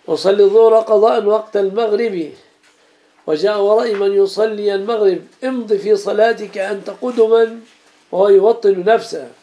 وصلي الظهر قضاء وقت المغرب، وجاء ورأي من يصلي المغرب امض في صلاتك أنت قدما، وهو يوطن نفسه.